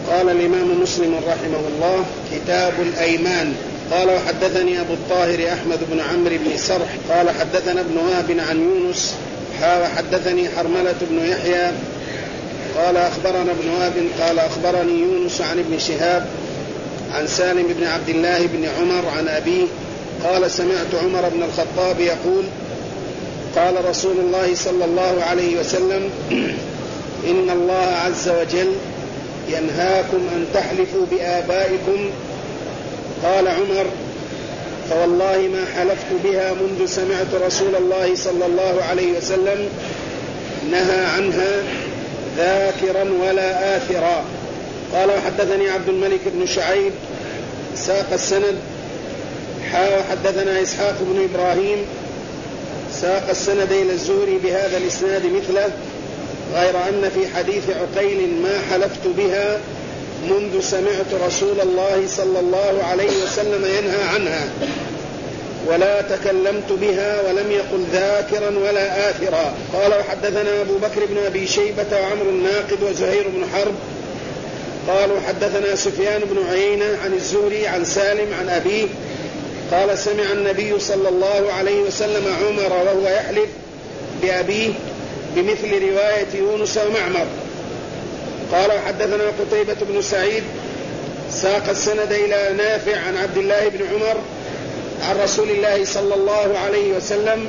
قال الإمام مسلم رحمه الله: كتاب الأيمان. قال: وحدثني أبو الطاهر أحمد بن عمرو بن سرح قال: حدثنا ابن وهب عن يونس وحدثني حرملة بن يحيى قال: أخبرنا ابن وهب قال: أخبرني يونس عن ابن شهاب عن سالم بن عبد الله بن عمر عن أبيه قال: سمعت عمر بن الخطاب يقول: قال رسول الله صلى الله عليه وسلم: إن الله عز وجل ينهاكم أن تحلفوا بآبائكم. قال عمر: فوالله ما حلفت بها منذ سمعت رسول الله صلى الله عليه وسلم نهى عنها ذاكرا ولا آثرا. قال: وحدثني عبد الملك بن شعيب ساق السند وحدثنا إسحاق بن إبراهيم ساق السند إلى الزهري بهذا الإسناد مثله، غير أن في حديث عقيل: ما حلفت بها منذ سمعت رسول الله صلى الله عليه وسلم ينهى عنها، ولا تكلمت بها، ولم يقل ذاكرا ولا آثرا. قال: وحدثنا أبو بكر بن أبي شيبة وعمرو الناقد وزهير بن حرب قالوا: حدثنا سفيان بن عيينة عن الزهري عن سالم عن أبيه قال: سمع النبي صلى الله عليه وسلم عمر وهو يحلف بأبيه بمثل رواية يونس ومعمر. قال: وحدثنا قتيبة بن سعيد ساق السند إلى نافع عن عبد الله بن عمر عن رسول الله صلى الله عليه وسلم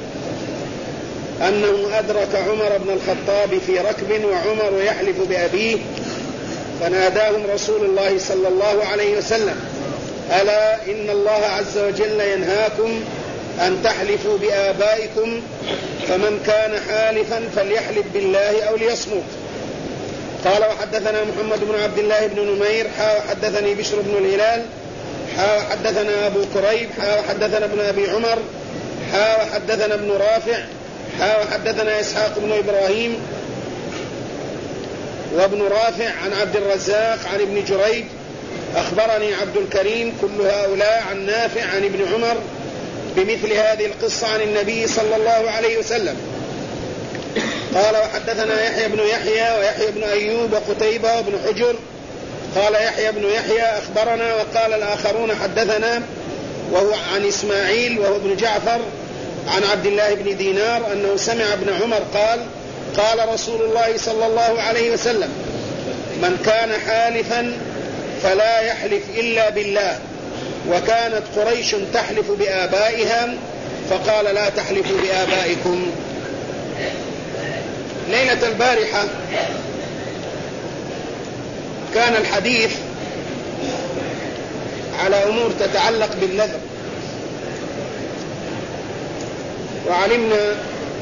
أنه أدرك عمر بن الخطاب في ركب وعمر يحلف بأبيه، فناداهم رسول الله صلى الله عليه وسلم: ألا إن الله عز وجل ينهاكم أن تحلفوا بآبائكم، فمن كان حالفا فليحلف بالله أو ليصمت. قال: وحدثنا محمد بن عبد الله بن نمير وحدثني بشر بن الهلال وحدثنا أبو كريب وحدثنا ابن أبي عمر وحدثنا ابن رافع وحدثنا إسحاق بن إبراهيم وابن رافع عن عبد الرزاق عن ابن جريج أخبرني عبد الكريم كل هؤلاء عن نافع عن ابن عمر بمثل هذه القصة عن النبي صلى الله عليه وسلم. قال: وحدثنا يحيى بن يحيى ويحيى بن أيوب وقتيبة وابن حجر. قال يحيى بن يحيى: أخبرنا، وقال الآخرون: حدثنا، وهو عن إسماعيل وهو ابن جعفر عن عبد الله بن دينار أنه سمع ابن عمر قال: قال رسول الله صلى الله عليه وسلم: من كان حالفا فلا يحلف إلا بالله. وكانت قريش تحلف بآبائها فقال: لا تحلفوا بآبائكم. ليلة البارحة كان الحديث على أمور تتعلق بالنذر، وعلمنا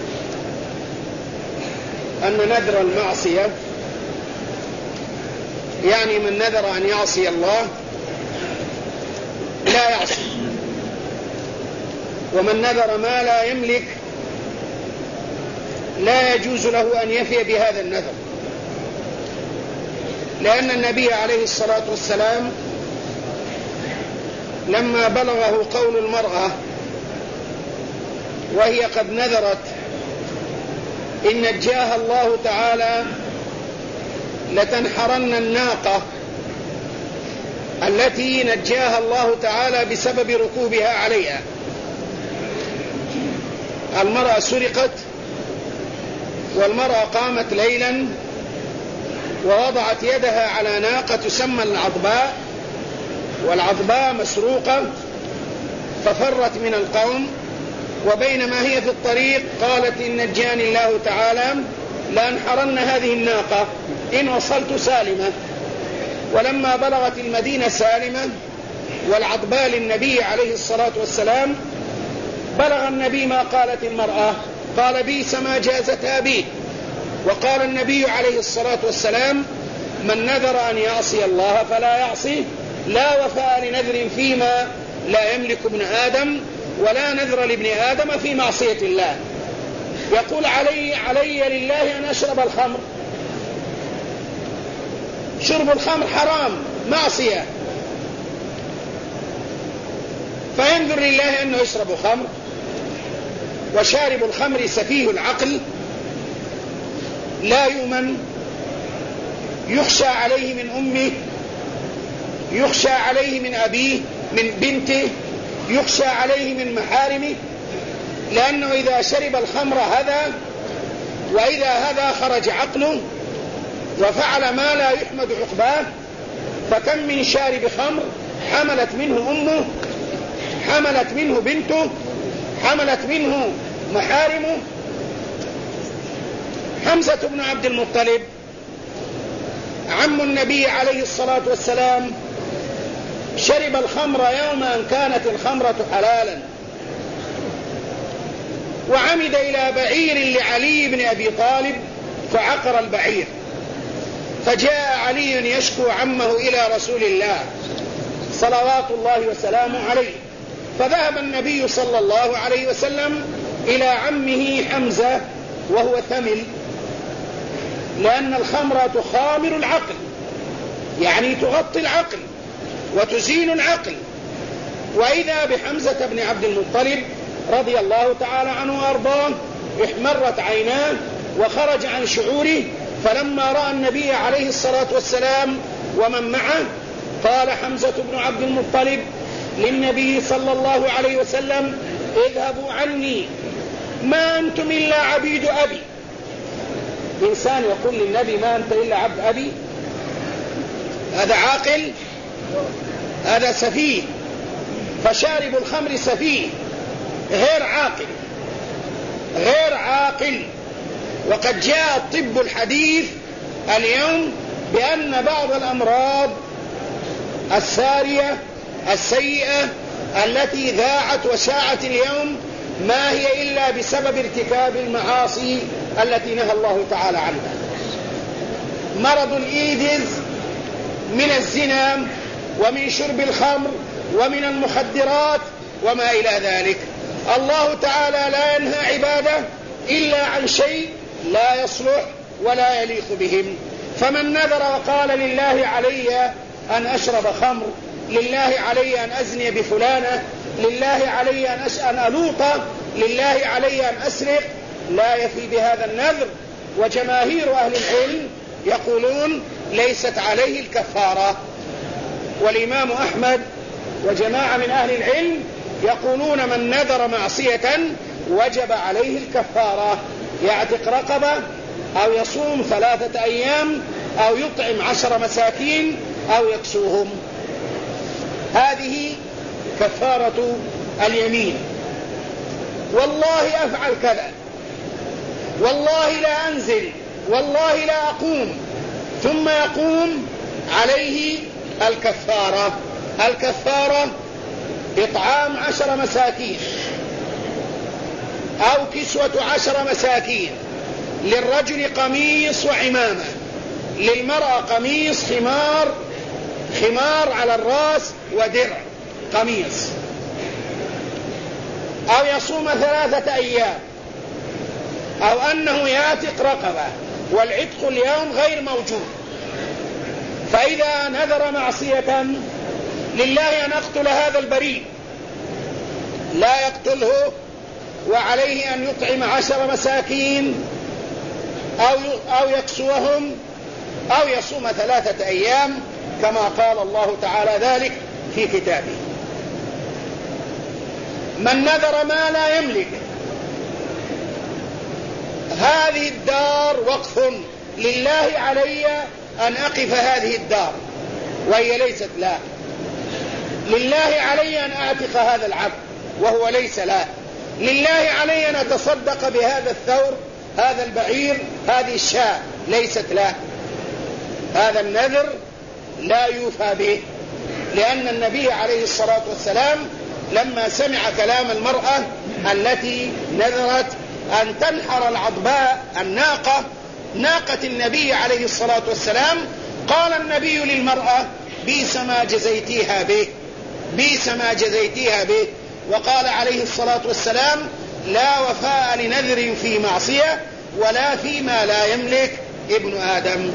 أن نذر المعصية يعني من نذر أن يعصي الله لا يعصي، ومن نذر ما لا يملك لا يجوز له أن يفي بهذا النذر، لأن النبي عليه الصلاة والسلام لما بلغه قول المرأة وهي قد نذرت إن نجاها الله تعالى لتنحرن الناقة التي نجاها الله تعالى بسبب ركوبها عليها. المرأة سرقت، والمرأة قامت ليلا ووضعت يدها على ناقة تسمى العضباء، والعضباء مسروقة، ففرت من القوم، وبينما هي في الطريق قالت: إن نجاني الله تعالى لأنحرن هذه الناقة إن وصلت سالمة. ولما بلغت المدينة سالمة والعضباء للنبي عليه الصلاة والسلام، بلغ النبي ما قالت المرأة، قال: بئس ما جازتها به. وقال النبي عليه الصلاة والسلام: من نذر أن يعصي الله فلا يعصيه، لا وفاء لنذر فيما لا يملك ابن آدم، ولا نذر لابن آدم في معصية الله. يقول: علي لله أن أشرب الخمر. شرب الخمر حرام، معصية، فينذر لله أنه يشرب خمر، وشارب الخمر سفيه العقل لا يؤمن، يخشى عليه من أمه يخشى عليه من أبيه من بنته، يخشى عليه من محارمه، لأنه إذا شرب الخمر هذا، وإذا هذا خرج عقله وفعل ما لا يحمد عقباه. فكم من شارب خمر حملت منه أمه، حملت منه بنته، حملت منه محارمه. حمزة بن عبد المطلب عم النبي عليه الصلاة والسلام شرب الخمر يوم أن كانت الخمرة حلالا، وعمد إلى بعير لعلي بن أبي طالب فعقر البعير، فجاء علي يشكو عمه إلى رسول الله صلوات الله وسلامه عليه، فذهب النبي صلى الله عليه وسلم إلى عمه حمزة وهو ثمل، لأن الخمرة تخامر العقل، يعني تغطي العقل وتزين العقل. وإذا بحمزة بن عبد المطلب رضي الله تعالى عنه وأرضاه احمرت عيناه وخرج عن شعوره، فلما رأى النبي عليه الصلاة والسلام ومن معه قال حمزة بن عبد المطلب للنبي صلى الله عليه وسلم: اذهبوا عني، ما أنتم إلا عبيد أبي. إنسان يقول للنبي: ما أنت إلا عبد أبي؟ هذا عاقل؟ هذا سفيه. فشارب الخمر سفيه غير عاقل، غير عاقل. وقد جاء الطب الحديث اليوم بأن بعض الأمراض السارية السيئة التي ذاعت وشاعت اليوم ما هي إلا بسبب ارتكاب المعاصي التي نهى الله تعالى عنها. مرض الإيدز من الزنا ومن شرب الخمر ومن المخدرات وما إلى ذلك. الله تعالى لا ينهى عباده إلا عن شيء لا يصلح ولا يليق بهم. فمن نذر وقال: لله علي أن أشرب خمر، لله علي أن أزني بفلانة، لله علي أن ألوط، لله علي أن أسرق، لا يفي بهذا النذر. وجماهير أهل العلم يقولون ليست عليه الكفارة. والإمام أحمد وجماعة من أهل العلم يقولون من نذر معصية وجب عليه الكفارة، يعتق رقبة أو يصوم 3 أيام أو يطعم 10 مساكين أو يكسوهم. هذه كفارة اليمين. والله أفعل كذا، والله لا أنزل، والله لا أقوم، ثم يقوم عليه الكفارة. الكفارة إطعام 10 مساكين أو كسوة 10 مساكين. للرجل قميص وعمامة، للمرأة قميص خمار على الرأس ودرع قميص، أو يصوم 3 أيام، أو أنه يعتق رقبة، والعتق اليوم غير موجود. فإذا نذر معصية لله أن أقتل هذا البريء، لا يقتله، وعليه أن يطعم 10 مساكين أو يكسوهم أو يصوم 3 أيام كما قال الله تعالى ذلك في كتابه. من نذر ما لا يملك، هذه الدار وقف، لله علي أن أقف هذه الدار، وهي ليست لا. لله علي أن أعتق هذا العبد وهو ليس لا. لله علي أن أتصدق بهذا الثور، هذا البعير، هذه الشاة، ليست لا. هذا النذر لا يوفى به، لأن النبي عليه الصلاة والسلام لما سمع كلام المرأة التي نذرت أن تنحر العضباء الناقة، ناقة النبي عليه الصلاة والسلام، قال النبي للمرأة: بئس ما جزيتيها به، بئس ما جزيتيها به. وقال عليه الصلاة والسلام: لا وفاء لنذر في معصية ولا فيما لا يملك ابن آدم.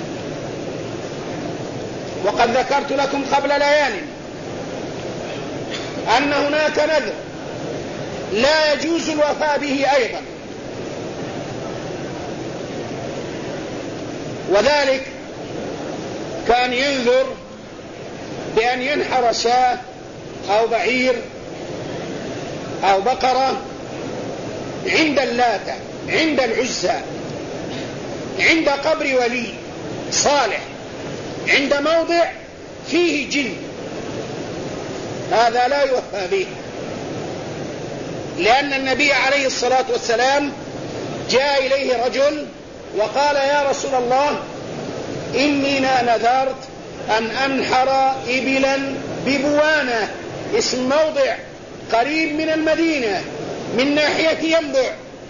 وقد ذكرت لكم قبل ليال أن هناك نذر لا يجوز الوفاء به أيضا، وذلك كان ينذر بأن ينحر شاة أو بعير أو بقرة عند اللاتة، عند العزى، عند قبر ولي صالح، عند موضع فيه جن، هذا لا يوفى به، لأن النبي عليه الصلاة والسلام جاء إليه رجل وقال: يا رسول الله، إني نذرت أن أنحر إبلا ببوانة، اسم موضع قريب من المدينة من ناحية ينبع،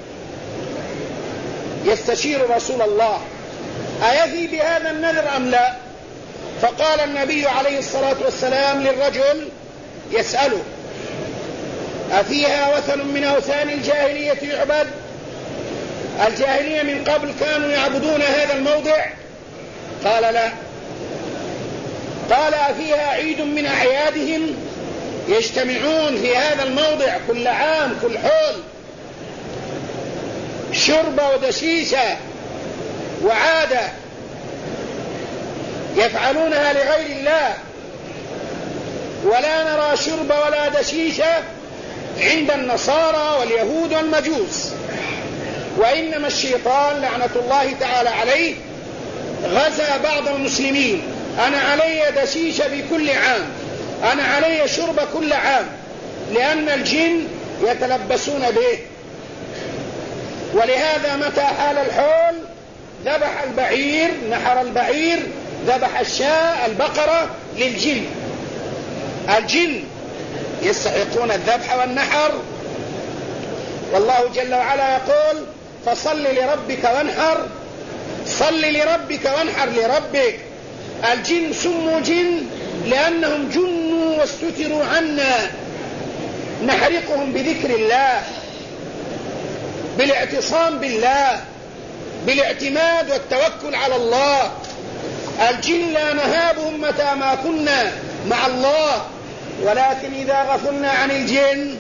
يستشير رسول الله أيفي بهذا النذر أم لا؟ فقال النبي عليه الصلاة والسلام للرجل يسأله: أفيها وثن من أوثان الجاهلية يعبد؟ الجاهلية من قبل كانوا يعبدون هذا الموضع؟ قال: لا. قال: أفيها عيد من أعيادهم يجتمعون في هذا الموضع كل عام كل حول، شربة ودشيشة وعادة يفعلونها لغير الله، ولا نرى شرب ولا دشيشة عند النصارى واليهود والمجوس، وإنما الشيطان لعنة الله تعالى عليه غزا بعض المسلمين: أنا علي دشيشة بكل عام، أنا علي شرب كل عام، لأن الجن يتلبسون به. ولهذا متى حال الحول ذبح البعير، نحر البعير، ذبح الشاة البقرة للجن. الجن يستحقون الذبح والنحر، والله جل وعلا يقول: فصل لربك وانحر، صل لربك وانحر لربك. الجن سموا جن لأنهم جنوا واستتروا عنا، نحرقهم بذكر الله، بالاعتصام بالله، بالاعتماد والتوكل على الله. الجن لا نهابهم متى ما كنا مع الله، ولكن إذا غفلنا عن الجن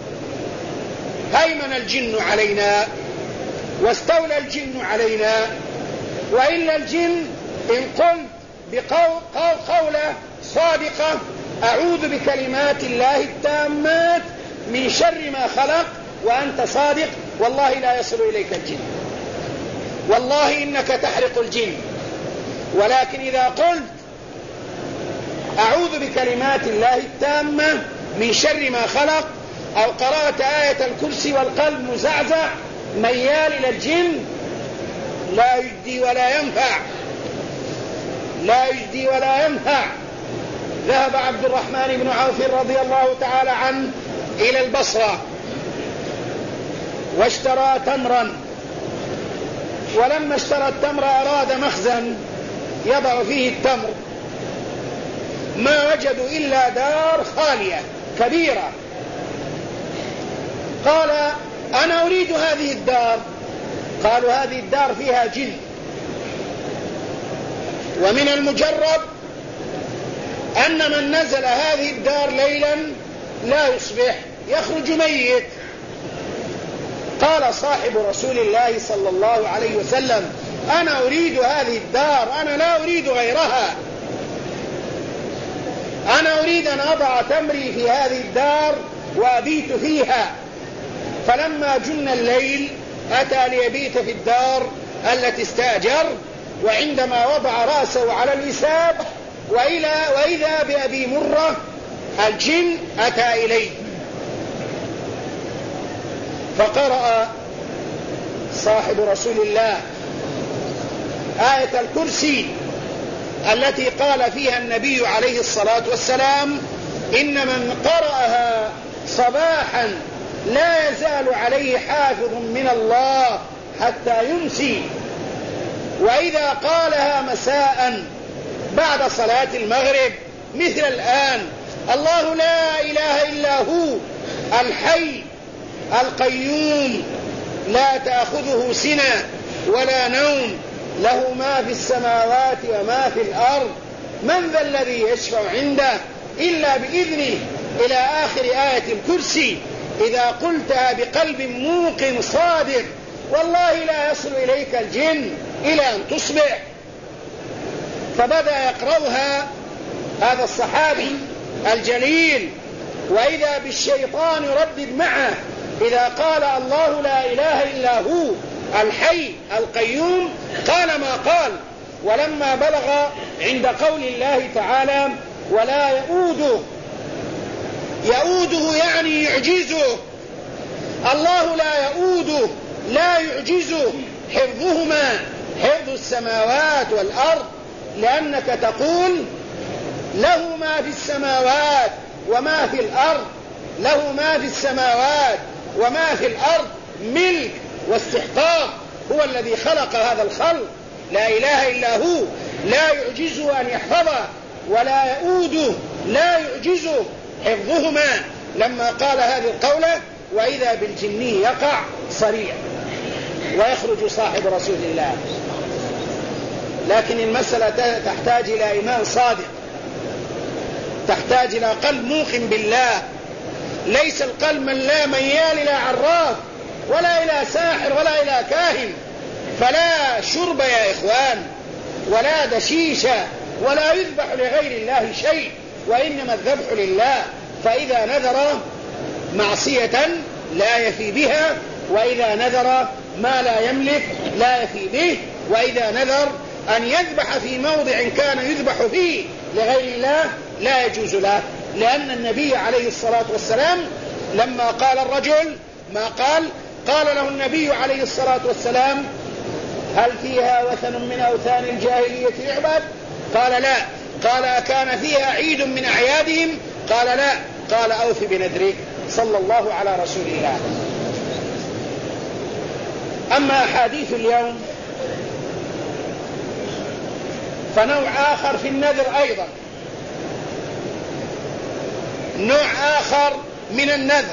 هيمن الجن علينا واستولى الجن علينا. وإلا الجن إن قلت قولة صادقة: أعوذ بكلمات الله التامات من شر ما خلق، وأنت صادق، والله لا يصل إليك الجن، والله إنك تحرق الجن. ولكن إذا قلت أعوذ بكلمات الله التامة من شر ما خلق، أو قرأت آية الكرسي والقلب مزعزع ميال إلى الجن، لا يجدي ولا ينفع، لا يجدي ولا ينفع. ذهب عبد الرحمن بن عوف رضي الله تعالى عنه إلى البصرة واشترى تمرا، ولما اشترى التمر أراد مخزن يضع فيه التمر، ما وجدوا إلا دار خالية كبيرة. قال: أنا أريد هذه الدار. قالوا: هذه الدار فيها جن، ومن المجرب أن من نزل هذه الدار ليلا لا يصبح، يخرج ميت. قال صاحب رسول الله صلى الله عليه وسلم: أنا أريد هذه الدار، أنا لا أريد غيرها، أنا أريد أن أضع تمري في هذه الدار وأبيت فيها. فلما جن الليل أتى ليبيت في الدار التي استأجر، وعندما وضع رأسه على الوساد وإذا بأبي مرة الجن أتى إليه، فقرأ صاحب رسول الله آية الكرسي التي قال فيها النبي عليه الصلاة والسلام: إن من قرأها صباحا لا يزال عليه حافظ من الله حتى يمسي، وإذا قالها مساء بعد صلاة المغرب مثل الآن: الله لا إله إلا هو الحي القيوم لا تأخذه سنة ولا نوم، له ما في السماوات وما في الأرض، من ذا الذي يشفع عنده إلا بإذنه، إلى آخر آية الكرسي. إذا قلتها بقلب موقن صادق والله لا يصل إليك الجن إلى أن تصبح. فبدأ يقرأها هذا الصحابي الجليل، وإذا بالشيطان يردد معه إذا قال الله لا إله إلا هو الحي القيوم قال ما قال. ولما بلغ عند قول الله تعالى ولا يؤوده يعني يعجزه، الله لا يؤوده لا يعجزه حفظهما، حفظ السماوات والأرض، لأنك تقول له ما في السماوات وما في الأرض، له ما في السماوات وما في الأرض ملك واستحقاق، هو الذي خلق هذا الخلق، لا إله إلا هو، لا يعجزه أن يحفظه، ولا يؤوده لا يعجزه حفظهما. لما قال هذه القولة وإذا بالجني يقع صريع ويخرج صاحب رسول الله. لكن المسألة تحتاج إلى إيمان صادق، تحتاج إلى قلب موقن بالله، ليس القلب من لا ميال إلى عراف ولا إلى ساحر ولا إلى كاهن. فلا شرب يا إخوان ولا دشيشة ولا يذبح لغير الله شيء، وإنما الذبح لله. فإذا نذر معصية لا يفي بها، وإذا نذر ما لا يملك لا يفي به، وإذا نذر أن يذبح في موضع كان يذبح فيه لغير الله لا يجوز له، لأن النبي عليه الصلاة والسلام لما قال الرجل ما قال له النبي عليه الصلاة والسلام هل فيها وثن من أوثان الجاهلية يعبد؟ قال لا. قال أكان فيها عيد من أعيادهم؟ قال لا. قال أوف بنذرك، صلى الله على رسول الله. أما أحاديث اليوم فنوع آخر في النذر أيضا، نوع آخر من النذر،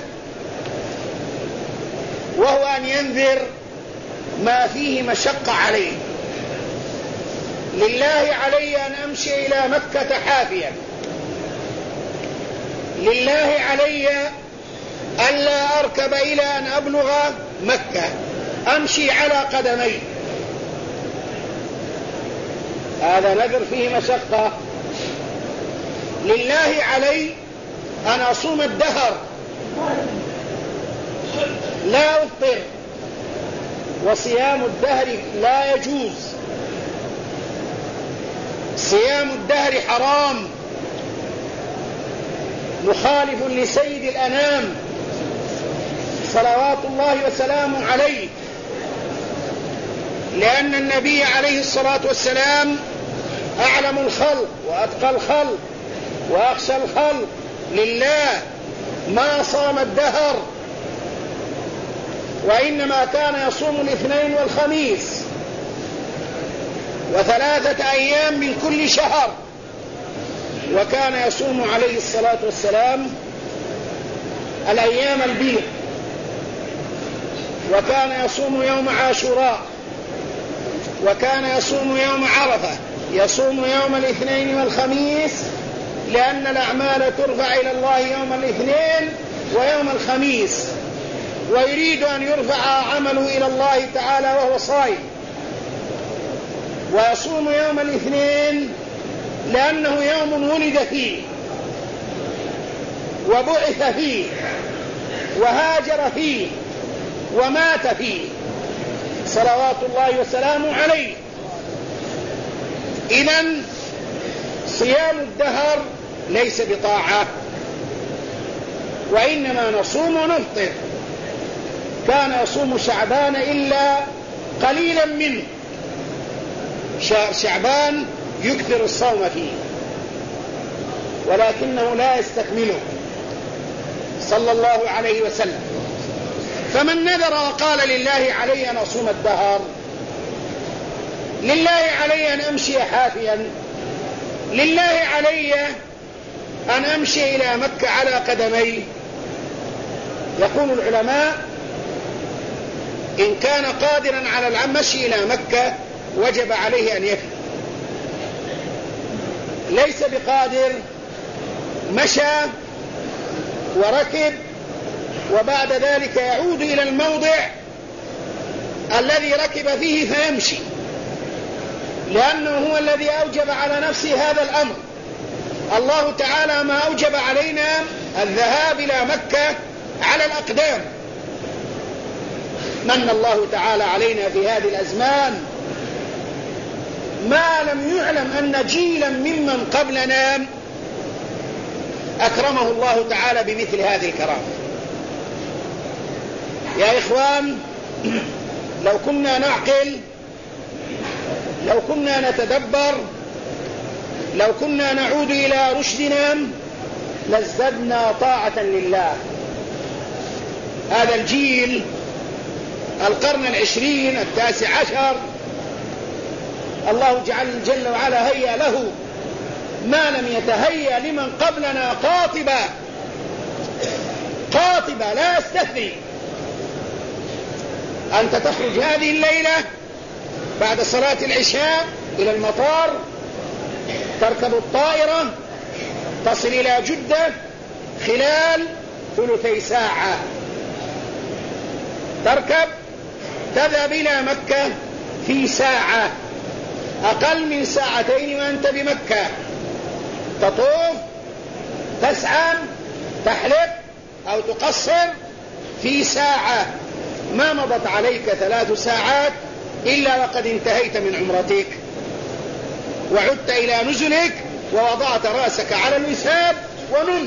وهو أن ينذر ما فيه مشقة عليه. لله علي أن أمشي إلى مكة حافيا، لله علي ألا أركب إلى أن أبلغ مكة، أمشي على قدمي. هذا نذر فيه مشقة. لله علي أن أصوم الدهر لا أفطر، وصيام الدهر لا يجوز، صيام الدهر حرام مخالف لسيد الأنام صلوات الله وسلامه عليه، لأن النبي عليه الصلاة والسلام أعلم الخلق وأتقى الخلق وأخشى الخلق لله ما صام الدهر، وإنما كان يصوم الاثنين والخميس وثلاثة أيام من كل شهر، وكان يصوم عليه الصلاة والسلام الأيام البيض، وكان يصوم يوم عاشوراء، وكان يصوم يوم عرفة، يصوم يوم الاثنين والخميس، لأن الأعمال ترفع إلى الله يوم الاثنين ويوم الخميس، ويريد أن يرفع عمله إلى الله تعالى وهو صائم. ويصوم يوم الاثنين لأنه يوم ولد فيه وبعث فيه وهاجر فيه ومات فيه صلوات الله وسلامه عليه. إذن صيام الدهر ليس بطاعة، وإنما نصوم ونفطر. كان يصوم شعبان إلا قليلا منه، شهر شعبان يكثر الصوم فيه ولكنه لا يستكمله صلى الله عليه وسلم. فمن نذر وقال لله علي أن أصوم الدهر، لله علي أن أمشي حافيا، لله علي أن أمشي إلى مكة على قدمي، يقول العلماء إن كان قادرا على المشي إلى مكة وجب عليه أن يفي. ليس بقادر، مشى وركب وبعد ذلك يعود إلى الموضع الذي ركب فيه فيمشي، لأنه هو الذي أوجب على نفسه هذا الأمر. الله تعالى ما أوجب علينا الذهاب إلى مكة على الأقدام. من الله تعالى علينا في هذه الأزمان ما لم يعلم أن جيلا ممن قبلنا أكرمه الله تعالى بمثل هذه الكرامة. يا إخوان، لو كنا نعقل، لو كنا نتدبر، لو كنا نعود إلى رشدنا لازددنا طاعة لله. هذا الجيل القرن 20 19 الله جل وعلا هيأ له ما لم يتهيأ لمن قبلنا قاطبة لا يستثني. أنت تخرج هذه الليلة بعد صلاة العشاء إلى المطار، تركب الطائرة تصل إلى جدة خلال ثلثي ساعة، تركب تذهب إلى مكة في ساعة، أقل من ساعتين وأنت بمكة، تطوف، تسعى، تحلق أو تقصر في ساعة. ما مضت عليك 3 ساعات إلا وقد انتهيت من عمرتك وعدت إلى نزلك ووضعت رأسك على الوساد ونمت.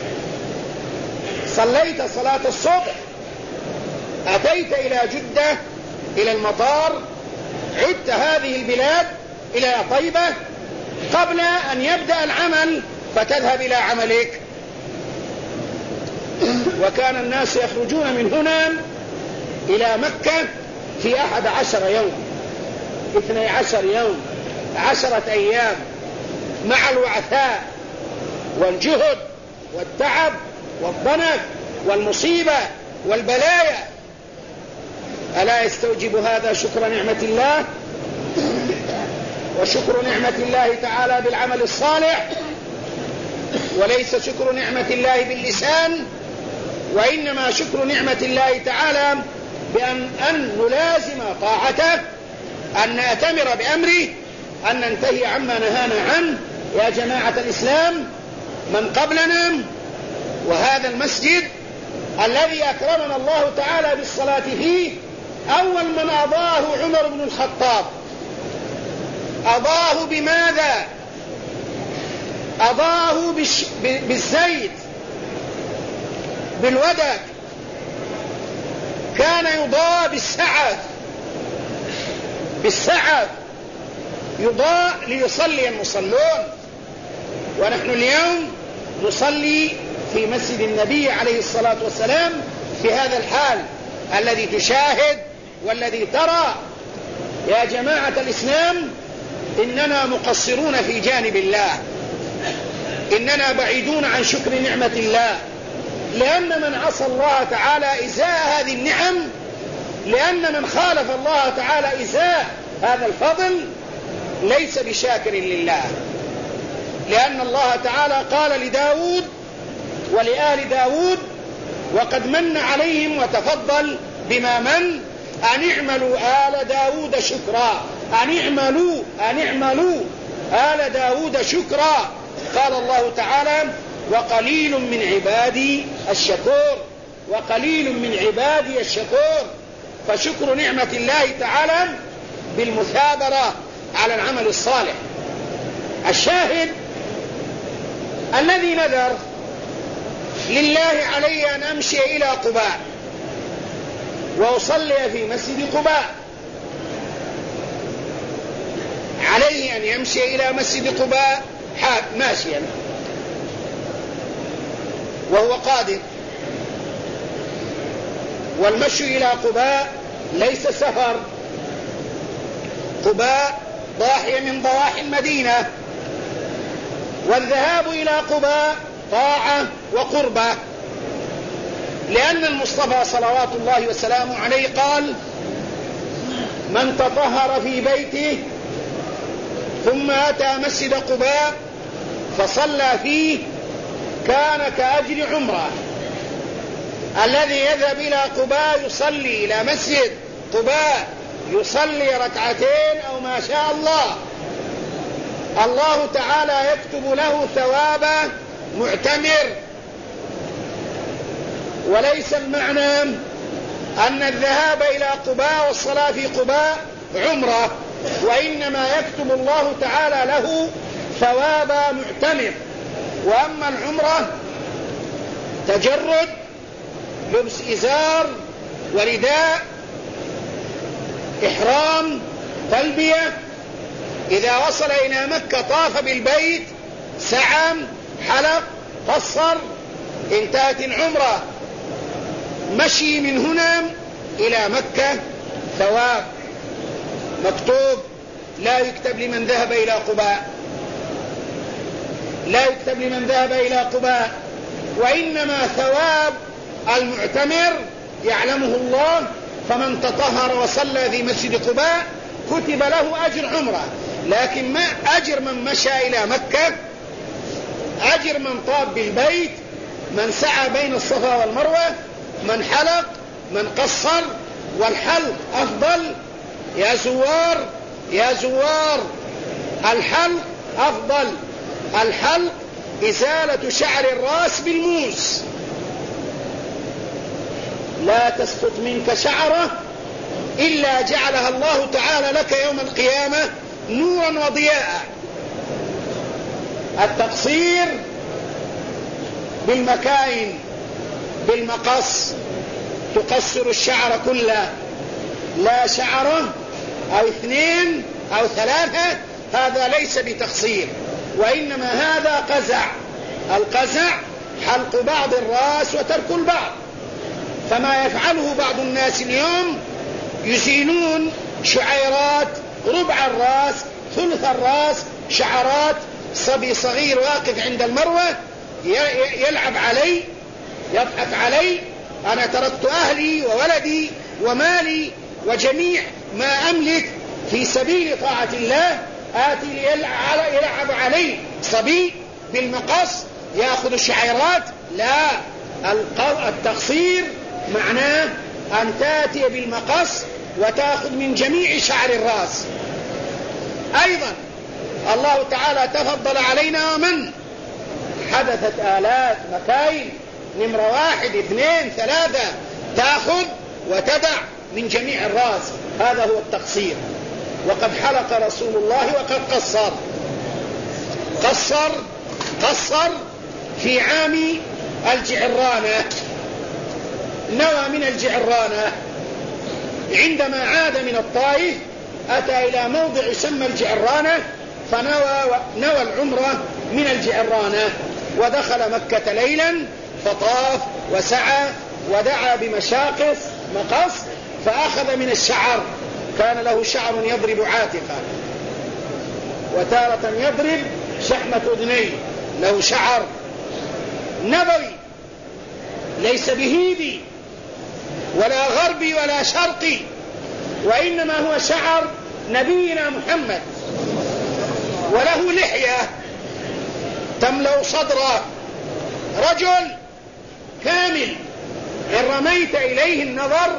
صليت صلاة الصبح، أتيت إلى جدة إلى المطار، عدت هذه البلاد إلى طيبة قبل أن يبدأ العمل فتذهب إلى عملك. وكان الناس يخرجون من هنا إلى مكة في 11 يوم 12 يوم 10 أيام، مع الوعثاء والجهد والتعب والضنك والمصيبة والبلايا. ألا يستوجب هذا شكر نعمة الله وشكر نعمة الله تعالى بالعمل الصالح، وليس شكر نعمة الله باللسان، وإنما شكر نعمة الله تعالى بأن نلازم طاعته، أن نأتمر بأمره، أن ننتهي عما نهانا عنه. يا جماعة الإسلام، من قبلنا وهذا المسجد الذي أكرمنا الله تعالى بالصلاة فيه، أول من أضاه عمر بن الخطاب. أضاه بماذا؟ أضاه بالزيت، بالودك. كان يضاء بالسعف يضاء ليصلي المصلون. ونحن اليوم نصلي في مسجد النبي عليه الصلاة والسلام في هذا الحال الذي تشاهد والذي ترى. يا جماعة الإسلام، إننا مقصرون في جانب الله، إننا بعيدون عن شكر نعمة الله، لأن من عصى الله تعالى إزاء هذه النعم، لأن من خالف الله تعالى إزاء هذا الفضل ليس بشاكر لله. لأن الله تعالى قال لداود ولآل داود وقد من عليهم وتفضل بما من أن اعملوا آل داود شكرا، أن اعملوا آل داود شكرا. قال الله تعالى وقليل من عبادي الشكور، وقليل من عبادي الشكور. فشكر نعمة الله تعالى بالمثابرة على العمل الصالح. الشاهد الذي نذر لله علي أن أمشي إلى قباء وأصلي في مسجد قباء، عليه أن يمشي إلى مسجد قباء ماشيا وهو قادر. والمشي إلى قباء ليس سفر، قباء ضاحية من ضواحي المدينة، والذهاب إلى قباء طاعة وقربة، لأن المصطفى صلوات الله وسلامه عليه قال من تطهر في بيته ثم أتى مسجد قباء فصلى فيه كان كأجر عمره. الذي يذهب إلى قباء يصلي إلى مسجد قباء يصلي ركعتين أو ما شاء الله، الله تعالى يكتب له ثواب معتمر. وليس المعنى أن الذهاب إلى قباء والصلاة في قباء عمرة، وإنما يكتب الله تعالى له ثواب معتمر. وأما العمرة تجرد، لبس إزار ورداء، إحرام، تلبية. إذا وصل إلى مكة طاف بالبيت، سعى، حلق، قصر، انتهت العمرة. مشي من هنا إلى مكة ثواب مكتوب، لا يكتب لمن ذهب إلى قباء، لا يكتب لمن ذهب إلى قباء، وإنما ثواب المعتمر يعلمه الله. فمن تطهر وصلى في مسجد قباء كتب له أجر عمره، لكن ما أجر من مشى إلى مكة، أجر من طاف بالبيت، من سعى بين الصفا والمروة، من حلق، من قصر. والحلق أفضل يا زوار الحلق أفضل. الحلق إزالة شعر الرأس بالموس، لا تسقط منك شعرة إلا جعلها الله تعالى لك يوم القيامة نورا وضياء. التقصير بالمكاين، بالمقص، تقصر الشعر كله، لا شعرة أو 2 أو 3، هذا ليس بتقصير، وإنما هذا قزع. القزع حلق بعض الرأس وترك البعض. فما يفعله بعض الناس اليوم يزينون شعيرات ربع الرأس، ثلث الرأس، شعرات. صبي صغير واقف عند المروة يلعب علي، يضحك علي، أنا تركت أهلي وولدي ومالي وجميع ما أملك في سبيل طاعة الله، آتي يلعب علي صبي بالمقص يأخذ الشعيرات. لا، التقصير معناه أن تأتي بالمقص وتأخذ من جميع شعر الرأس. أيضا الله تعالى تفضل علينا، ومن حدثت آلات مكاين نمرة 1 2 3 تأخذ وتدع من جميع الرأس، هذا هو التقصير. وقد حلق رسول الله وقد قصر في عام الجعرانة، نوى من الجعرانة. عندما عاد من الطائف أتى إلى موضع يسمى الجعرانة، فنوى العمرة من الجعرانة، ودخل مكة ليلا فطاف وسعى ودعا بمشاقص مقص، فأخذ من الشعر. كان له شعر يضرب عاتقه، وتارة يضرب شحمة أذنيه، له شعر نبوي ليس بهيبي ولا غربي ولا شرقي، وإنما هو شعر نبينا محمد. وله لحية تملأ صدره، رجل كامل إن رميت إليه النظر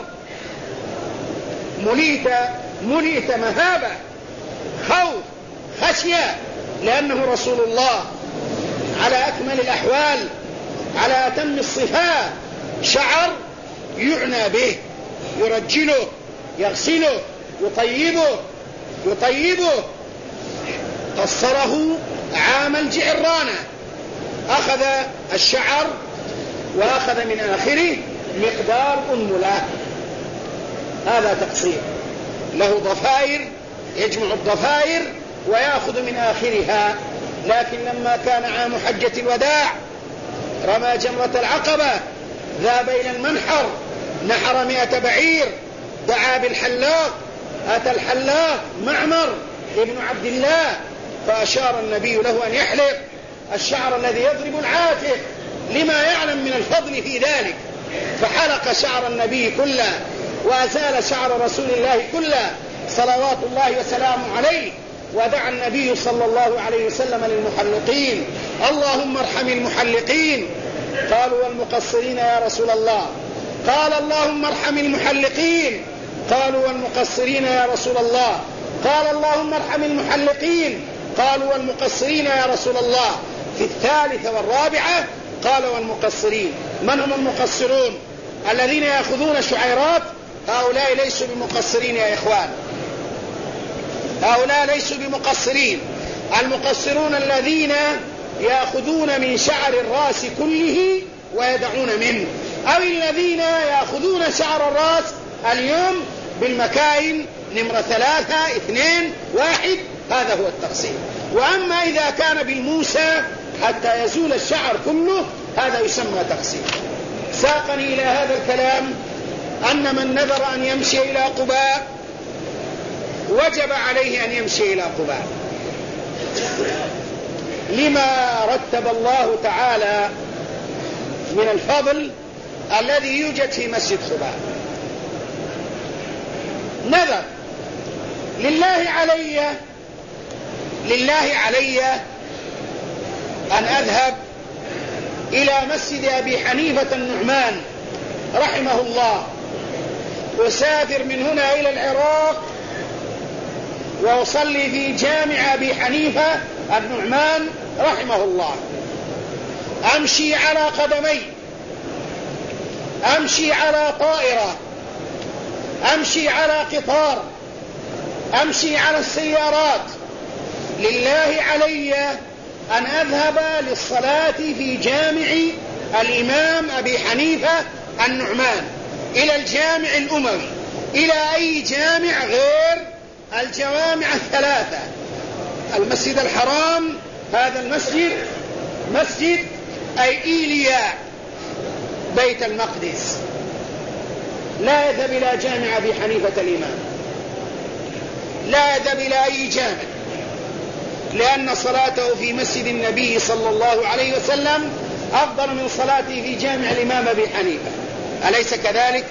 مليت مهابة، خوف، خشية، لأنه رسول الله على أكمل الأحوال، على أتم الصفات. شعر يعنى به، يرجله، يغسله، يطيبه. قصره عام الجعرانة، أخذ الشعر وأخذ من آخره مقدار أنملة، هذا تقصير. له ضفائر، يجمع الضفائر ويأخذ من آخرها. لكن لما كان عام حجة الوداع رمى جمرة العقبة، ذهب إلى المنحر، نحر 100 بعير، دعا بالحلاق، أتى الحلاق معمر ابن عبد الله، فأشار النبي له أن يحلق الشعر الذي يضرب العاتق لما يعلم من الفضل في ذلك. فحلق شعر النبي كله وأزال شعر رسول الله كله صلوات الله وسلامه عليه. ودعا النبي صلى الله عليه وسلم للمحلقين: اللهم ارحم المحلقين. قالوا: والمقصرين يا رسول الله؟ قال: اللهم ارحم المحلقين. قالوا: والمقصرين يا رسول الله؟ قال: اللهم ارحم المحلقين. قالوا والمقصرين يا رسول الله في الثالثة والرابعة؟ قال والمقصرين. من هم المقصرون؟ الذين يأخذون شعيرات؟ هؤلاء ليسوا بمقصرين يا إخوان، هؤلاء ليسوا بمقصرين. المقصرون الذين يأخذون من شعر الرأس كله ويدعون منه، أو الذين يأخذون شعر الرأس اليوم بالمكاين نمرة 3 2 1، هذا هو التقصير. وأما إذا كان بالموسى حتى يزول الشعر كله، هذا يسمى تقصير. ساقني إلى هذا الكلام أن من نذر أن يمشي إلى قباء وجب عليه أن يمشي إلى قباء، لما رتب الله تعالى من الفضل الذي يوجد في مسجد قباء. نذر لله علي أن أذهب إلى مسجد أبي حنيفة النعمان رحمه الله، أسافر من هنا إلى العراق وأصلي في جامع أبي حنيفة النعمان رحمه الله، أمشي على قدمي، أمشي على طائرة، أمشي على قطار، أمشي على السيارات. لله علي أن أذهب للصلاة في جامع الإمام أبي حنيفة النعمان، إلى الجامع الأموي، إلى أي جامع غير الجوامع الثلاثة. المسجد الحرام هذا المسجد مسجد أي إيليا بيت المقدس، لا يذهب إلى جامع أبي حنيفة الإمام، لا يذهب إلى أي جامع، لأن صلاته في مسجد النبي صلى الله عليه وسلم أفضل من صلاته في جامع الإمام أبي حنيفة، أليس كذلك؟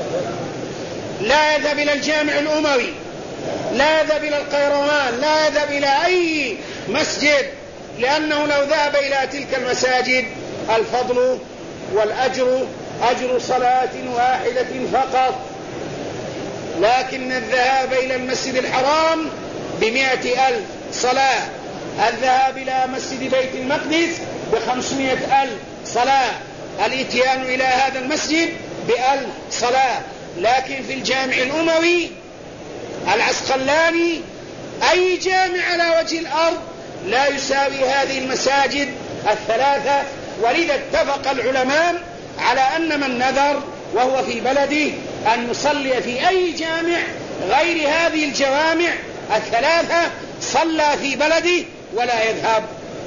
لا يذهب إلى الجامع الأموي، لا يذهب إلى القيروان، لا يذهب إلى أي مسجد، لأنه لو ذهب إلى تلك المساجد الفضل والأجر أجر صلاة واحدة فقط. لكن الذهاب إلى المسجد الحرام ب100,000 صلاة، الذهاب إلى مسجد بيت المقدس ب500,000 صلاة، الاتيان إلى هذا المسجد ب1000 صلاة. لكن في الجامع الأموي العسقلاني أي جامع على وجه الأرض لا يساوي هذه المساجد الثلاثة. ولذا اتفق العلماء على أن من نذر وهو في بلده أن يصلي في أي جامع غير هذه الجوامع الثلاثة صلى في بلده ولا يذهب.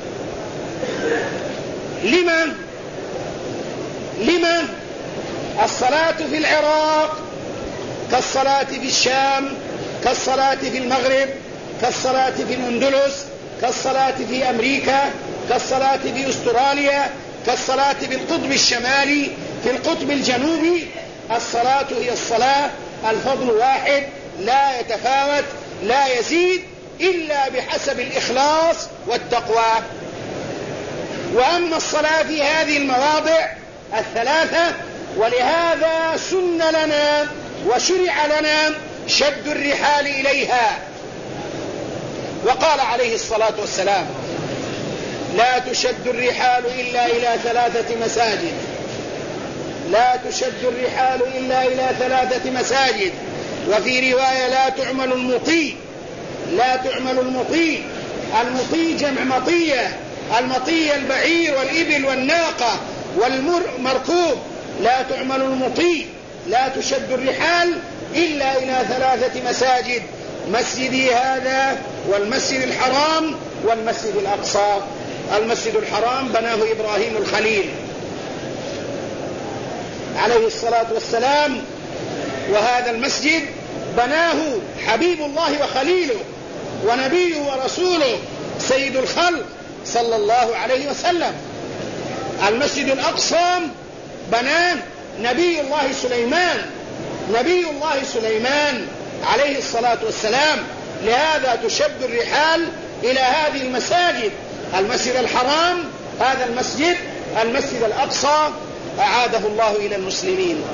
لما الصلاة في العراق كالصلاة في الشام، كالصلاة في المغرب، كالصلاة في الأندلس، كالصلاة في أمريكا، كالصلاة في أستراليا، كالصلاة في القطب الشمالي، في القطب الجنوبي. الصلاة هي الصلاة، الفضل واحد لا يتفاوت لا يزيد إلا بحسب الإخلاص والتقوى. وأما الصلاة في هذه المواضع الثلاثة، ولهذا سن لنا وشرع لنا شد الرحال إليها. وقال عليه الصلاة والسلام: لا تشد الرحال إلا إلى 3 مساجد، لا تشد الرحال إلا إلى 3 مساجد. وفي رواية: لا تعمل المطي، لا تعمل المطي. المطي جمع مطية، المطية البعير والإبل والناقة والمركوب. لا تعمل المطي، لا تشد الرحال إلا إلى 3 مساجد: مسجدي هذا، والمسجد الحرام، والمسجد الأقصى. المسجد الحرام بناه إبراهيم الخليل عليه الصلاة والسلام، وهذا المسجد بناه حبيب الله وخليله ونبيه ورسوله سيد الخلق صلى الله عليه وسلم. المسجد الأقصى بناه نبي الله سليمان عليه الصلاة والسلام. لهذا تشد الرحال إلى هذه المساجد: المسجد الحرام، هذا المسجد الأقصى أعاده الله إلى المسلمين،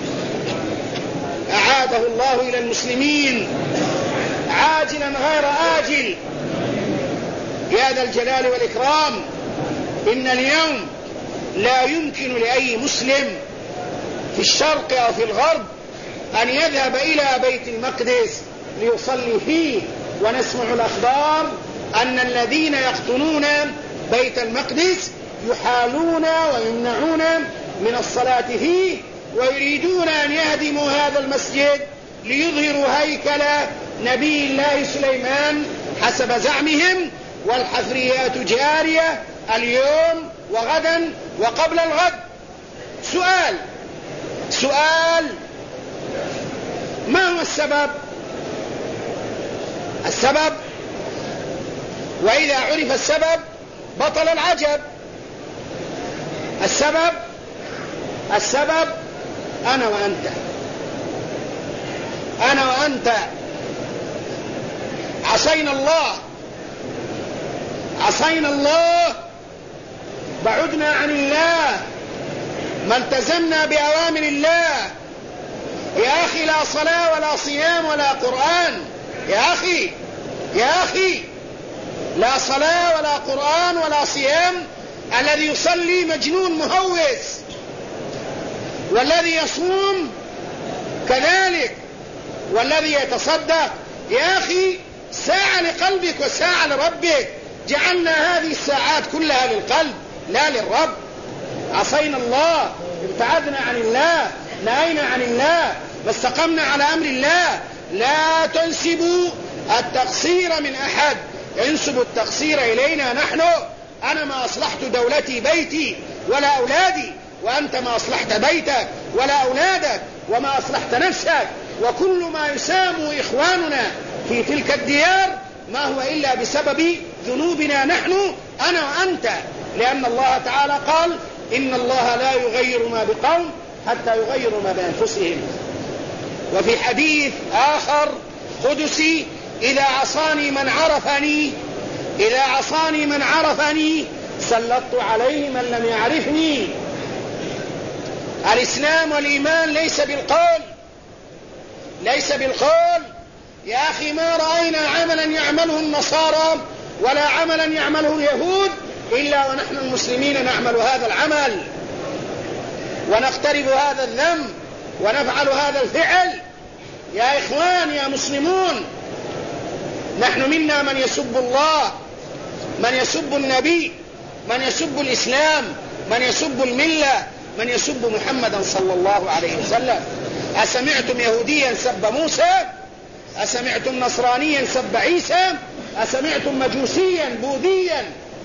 أعاده الله إلى المسلمين عاجلا غير آجل. يا ذا الجلال والإكرام، إن اليوم لا يمكن لأي مسلم في الشرق أو في الغرب أن يذهب إلى بيت المقدس ليصلي فيه، ونسمع الأخبار أن الذين يقطنون بيت المقدس يحالون ويمنعون من الصلاة فيه، ويريدون أن يهدموا هذا المسجد ليظهروا هيكل نبي الله سليمان حسب زعمهم، والحفريات جارية اليوم وغدا وقبل الغد. سؤال، ما هو السبب؟ وإذا عرف السبب بطل العجب. السبب أنا وأنت عصينا الله، بعدنا عن الله، ما التزمنا بأوامر الله. يا أخي لا صلاة ولا صيام ولا قرآن، يا أخي لا صلاة ولا قرآن ولا صيام. الذي يصلي مجنون مهوس، والذي يصوم كذلك، والذي يتصدق. يا أخي ساعة لقلبك وساعة لربك، جعلنا هذه الساعات كلها للقلب لا للرب. عصينا الله، ابتعدنا عن الله، نهينا عن الله، ما استقمنا على أمر الله. لا تنسبوا التقصير من أحد، انسبوا التقصير إلينا نحن. أنا ما أصلحت دولتي بيتي ولا أولادي، وأنت ما أصلحت بيتك ولا أولادك، وما أصلحت نفسك. وكل ما يسامو إخواننا في تلك الديار ما هو إلا بسبب ذنوبنا نحن، أنا وأنت. لأن الله تعالى قال: إن الله لا يغير ما بقوم حتى يغيروا ما بأنفسهم. وفي حديث آخر قدسي: إذا عصاني من عرفني سلطت عليه من لم يعرفني. الإسلام والإيمان ليس بالقول. يا أخي ما رأينا عملا يعمله النصارى ولا عملا يعمله اليهود إلا ونحن المسلمين نعمل هذا العمل، ونقترب هذا الذنب، ونفعل هذا الفعل. يا إخوان يا مسلمون، نحن منا من يسب الله، من يسب النبي، من يسب الإسلام، من يسب الملة، من يسب محمدا صلى الله عليه وسلم. أسمعتم يهوديا سب موسى؟ أسمعتم نصرانيا سب عيسى؟ أسمعتم مجوسيا بوذيا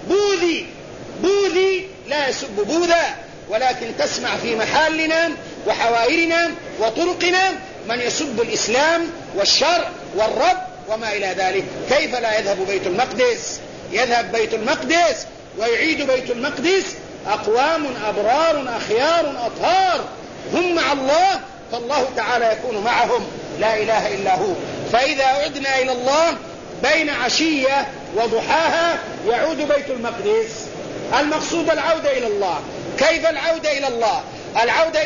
بوذي لا يسب بوذا، ولكن تسمع في محلنا وحوائرنا وطرقنا من يسب الإسلام والشرع والرب وما إلى ذلك. كيف لا يذهب بيت المقدس؟ يذهب بيت المقدس ويعيد بيت المقدس أقوام أبرار أخيار أطهار هم مع الله، فالله تعالى يكون معهم، لا إله إلا هو. فإذا عدنا إلى الله بين عشية وضحاها يعود بيت المقدس. المقصود العودة إلى الله. كيف العودة إلى الله؟ العودة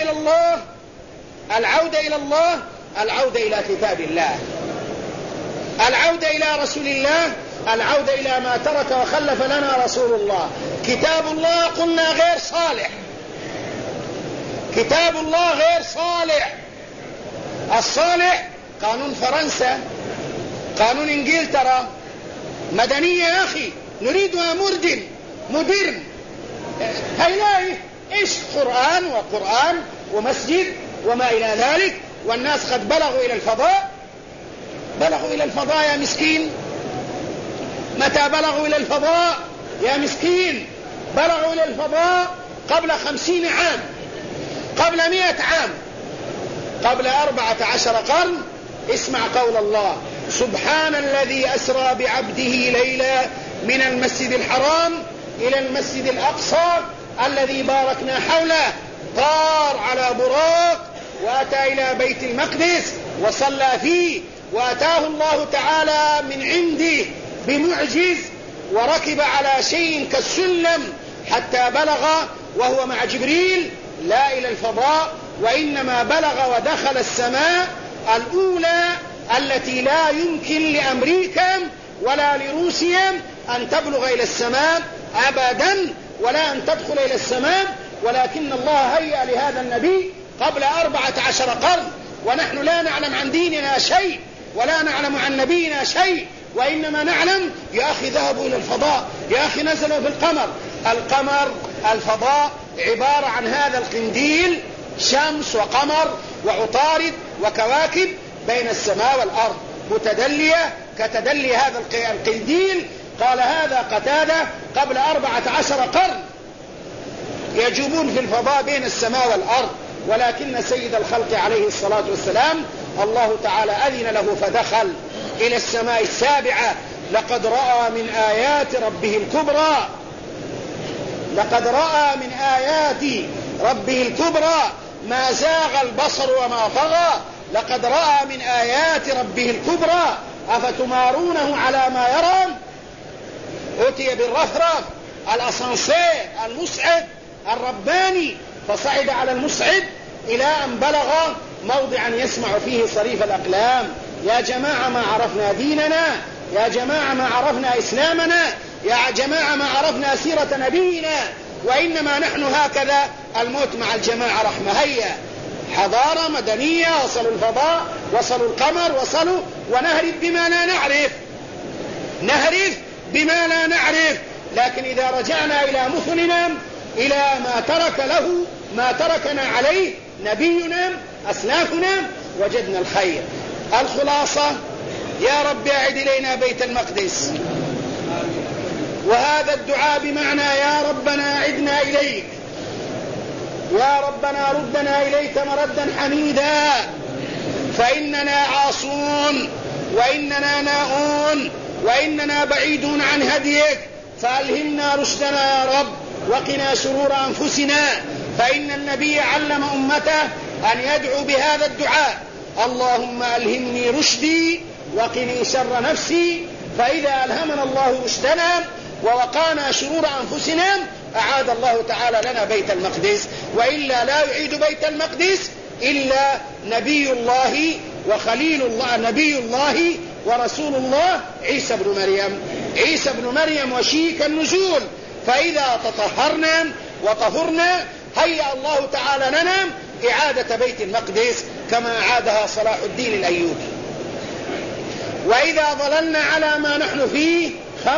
إلى الله، العودة إلى كتاب الله، العودة إلى رسول الله، العودة إلى ما ترك وخلف لنا رسول الله. كتاب الله قلنا غير صالح، كتاب الله غير صالح. الصالح قانون فرنسا، قانون إنجلترا، مدنية يا أخي نريدها مودرن. هيلاقي إيش قرآن ومسجد وما إلى ذلك، والناس قد بلغوا إلى الفضاء يا مسكين. متى بلغوا إلى الفضاء يا مسكين؟ بلغوا إلى الفضاء قبل 50 عام، قبل 100 عام، قبل 14 قرن. اسمع قول الله: سبحان الذي أسرى بعبده ليلا من المسجد الحرام إلى المسجد الأقصى الذي باركنا حوله. طار على براق وأتى إلى بيت المقدس وصلى فيه، وأتاه الله تعالى من عنده بمعجز، وركب على شيء كالسلم حتى بلغ وهو مع جبريل لا إلى الفضاء، وإنما بلغ ودخل السماء الأولى التي لا يمكن لأمريكا ولا لروسيا أن تبلغ إلى السماء أبدا، ولا أن تدخل إلى السماء، ولكن الله هيأ لهذا النبي قبل 14 قرن، ونحن لا نعلم عن ديننا شيء ولا نعلم عن نبينا شيء، وإنما نعلم يا أخي ذهبوا إلى الفضاء، يا أخي نزلوا في القمر. القمر الفضاء عبارة عن هذا القنديل، شمس وقمر وعطارد وكواكب بين السماء والأرض متدلية كتدلي هذا القنديل. قال هذا قتادة قبل 14 قرن يجوبون في الفضاء بين السماء والأرض، ولكن سيد الخلق عليه الصلاة والسلام الله تعالى أذن له فدخل إلى السماء السابعة. لقد رأى من آيات ربه الكبرى، لقد رأى من آيات ربه الكبرى ما زاغ البصر وما طغى، لقد رأى من آيات ربه الكبرى أفتمارونه على ما يرى. أتي بالرفرف الأسانسير المصعد الرباني، فصعد على المصعد إلى أن بلغ موضعا يسمع فيه صريف الأقلام. يا جماعة ما عرفنا ديننا، يا جماعة ما عرفنا إسلامنا، يا جماعة ما عرفنا سيرة نبينا، وإنما نحن هكذا. الموت مع الجماعة رحمة. هيا حضارة مدنية، وصلوا الفضاء، وصلوا القمر، وصلوا، ونهرب بما لا نعرف، نهرب بما لا نعرف. لكن إذا رجعنا إلى مثلنا، إلى ما تركنا عليه نبينا أسلافنا، وجدنا الخير. الخلاصة يا رب أعد إلينا بيت المقدس، وهذا الدعاء بمعنى يا ربنا أعدنا إليك، يا ربنا ردنا إليك مردا حميدا، فإننا عاصون وإننا ناؤون وإننا بعيدون عن هديك، فألهمنا رشدنا يا رب، وقنا شرور أنفسنا. فإن النبي علم أمته أن يدعو بهذا الدعاء: اللهم ألهمني رشدي وقني شر نفسي. فإذا ألهمنا الله رشدنا ووقانا شرور أنفسنا أعاد الله تعالى لنا بيت المقدس. وإلا لا يعيد بيت المقدس إلا نبي الله وخليل الله، نبي الله ورسول الله عيسى بن مريم. عيسى بن مريم وشيك النزول. فإذا تطهرنا وطهرنا هيأ الله تعالى لنا إعادة بيت المقدس كما أعادها صلاح الدين الأيوبي. وإذا ظللنا على ما نحن فيه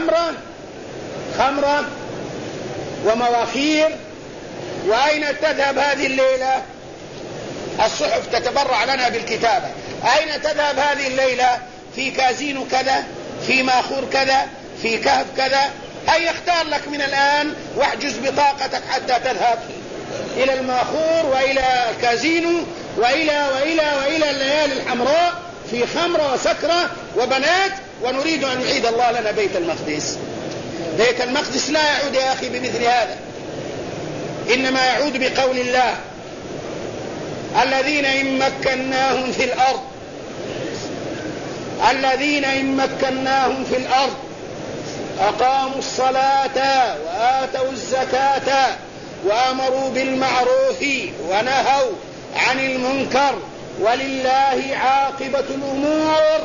خمرة ومواخير، وأين تذهب هذه الليلة؟ الصحف تتبرع لنا بالكتابة. أين تذهب هذه الليلة؟ في كازينو كذا، في ماخور كذا، في كهف كذا. هيا اختار لك من الآن واحجز بطاقتك حتى تذهب إلى الماخور وإلى الكازينو وإلى الليالي الحمراء، في خمرة وسكرة وبنات. ونريد أن يعيد الله لنا بيت المقدس. بيت المقدس لا يعود يا أخي بمثل هذا، إنما يعود بقول الله: الذين إن مكناهم في الأرض، الذين إن مكناهم في الأرض أقاموا الصلاة وآتوا الزكاة وأمروا بالمعروف ونهوا عن المنكر ولله عاقبة الأمور.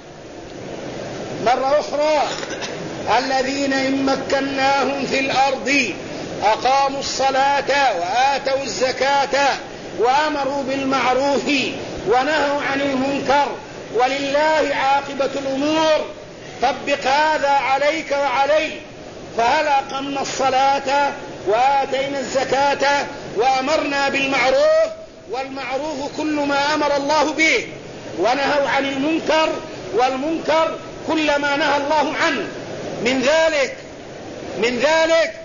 مرة أخرى: الذين إن مكناهم في الأرض أقاموا الصلاة وآتوا الزكاة وأمروا بالمعروف ونهوا عن المنكر ولله عاقبة الأمور. طبق هذا عليك وعلي. فهل أقمنا الصلاة وآتينا الزكاة وأمرنا بالمعروف، والمعروف كل ما أمر الله به، ونهوا عن المنكر، والمنكر كل ما نهى الله عنه. من ذلك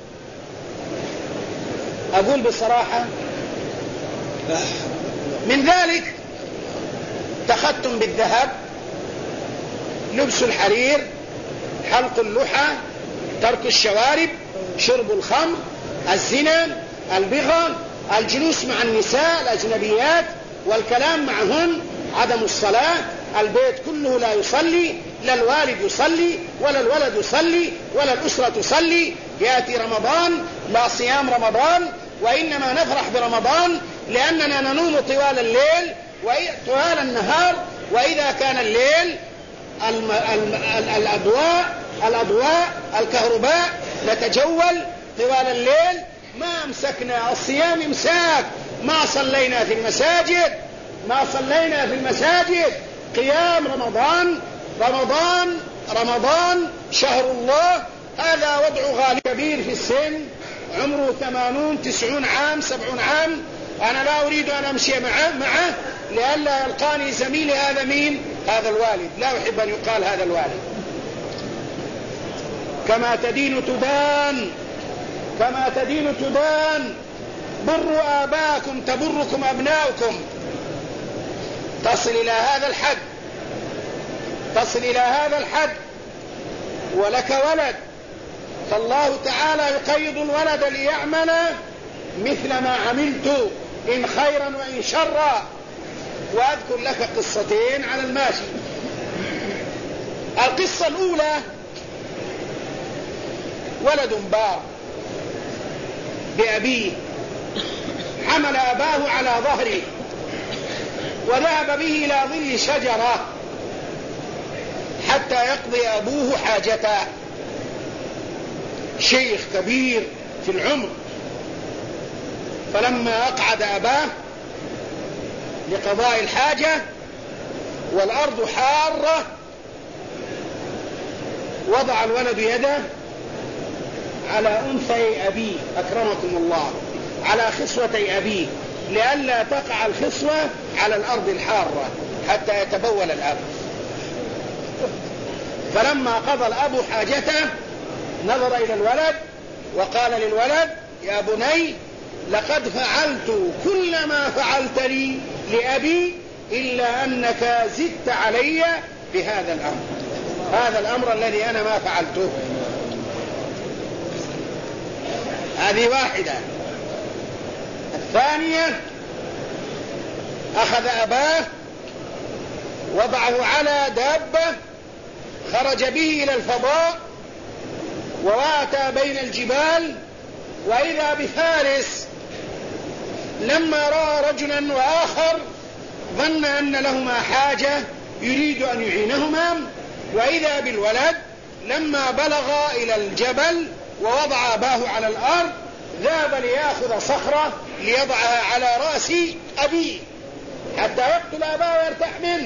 أقول بصراحة، من ذلك تختم بالذهب، لبس الحرير، حلق اللحى، ترك الشوارب، شرب الخمر، الزنا، البغى، الجلوس مع النساء الأجنبيات والكلام معهن، عدم الصلاة. البيت كله لا يصلي، لا الوالد يصلي ولا الولد يصلي ولا الأسرة تصلي. يأتي رمضان لا صيام رمضان، وإنما نفرح برمضان لأننا ننوم طوال الليل وطوال النهار. وإذا كان الليل الأضواء الأضواء الكهرباء نتجول طوال الليل، ما أمسكنا الصيام إمساك، ما صلينا في المساجد قيام رمضان شهر الله. هذا وضع غالي كبير في السن، عمره 80 90 عام 70 عام، أنا لا أريد أن أمشي معه لئلا يلقاني زميلي. هذا مين؟ هذا الوالد، لا أحب أن يقال هذا الوالد. كما تدين تدان، بروا آباءكم تبركم أبناؤكم. تصل إلى هذا الحد ولك ولد، فالله تعالى يقيض الولد ليعمل مثل ما عملت إن خيرا وإن شرا. وأذكر لك قصتين على الماشي. القصة الأولى ولد بار بأبيه، حمل أباه على ظهره وذهب به إلى ظل شجرة حتى يقضي أبوه حاجته. شيخ كبير في العمر، فلما أقعد أباه لقضاء الحاجة والأرض حارة، وضع الولد يده على أنثى أبيه أكرمكم الله، على خصوتي أبيه، لئلا تقع الخصوة على الأرض الحارة حتى يتبول الأب. فلما قضى الأب حاجته نظر إلى الولد وقال للولد: يا بني، لقد فعلت كل ما فعلت لي لأبي إلا أنك زدت علي بهذا الأمر، هذا الأمر الذي أنا ما فعلته. هذه واحدة. الثانية، أخذ أباه وضعه على دابة، خرج به إلى الفضاء وواتى بين الجبال، وإذا بفارس لما رأى رجلا وآخر ظن أن لهما حاجة يريد أن يعينهما، وإذا بالولد لما بلغ إلى الجبل ووضع أباه على الأرض ذهب ليأخذ صخرة ليضعها على رأس أبيه حتى يقتل أباه ويرتاح منه.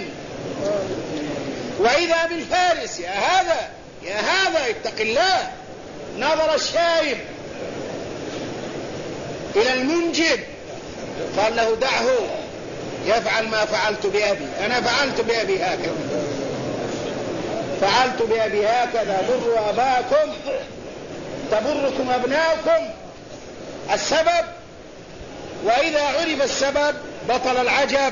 وإذا بالفارس: يا هذا اتق الله. نظر الشايب إلى المنجد قال له: دعه يفعل ما فعلت بأبي، أنا فعلت بأبي هكذا، بروا أباكم تبركم أبناؤكم. السبب، وإذا عرف السبب بطل العجب.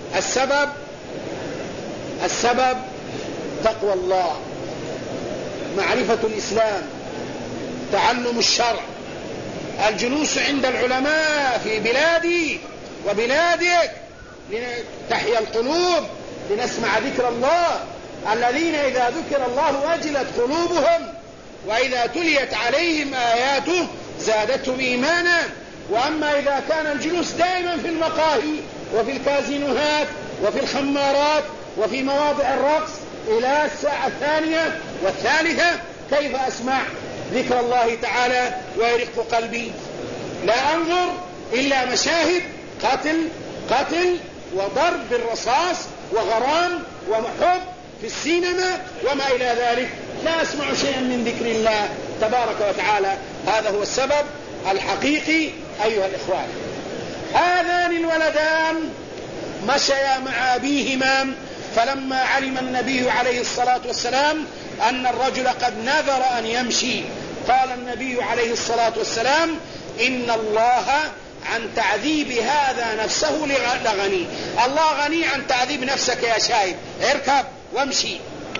السبب تقوى الله، معرفة الإسلام، تعلم الشرع، الجلوس عند العلماء في بلادي وبلادك لتحيا القلوب، لنسمع ذكر الله، الذين إذا ذكر الله وجلت قلوبهم وإذا تليت عليهم آياته زادتهم إيمانا. وأما إذا كان الجلوس دائما في المقاهي وفي الكازينوهات وفي الخمارات وفي مواضع الرقص إلى الساعة 2 والثالثة، كيف أسمع ذكر الله تعالى ويرق قلبي؟ لا أنظر إلا مشاهد قتل وضرب بالرصاص وغرام وحب في السينما وما إلى ذلك، لا أسمع شيئا من ذكر الله تبارك وتعالى. هذا هو السبب الحقيقي أيها الإخوان. هذان الولدان مشيا مع أبيهما، فلما علم النبي عليه الصلاة والسلام أن الرجل قد نذر أن يمشي، قال النبي عليه الصلاة والسلام: إن الله عن تعذيب هذا نفسه لغني. الله غني عن تعذيب نفسك يا شايب، اركب وامشي.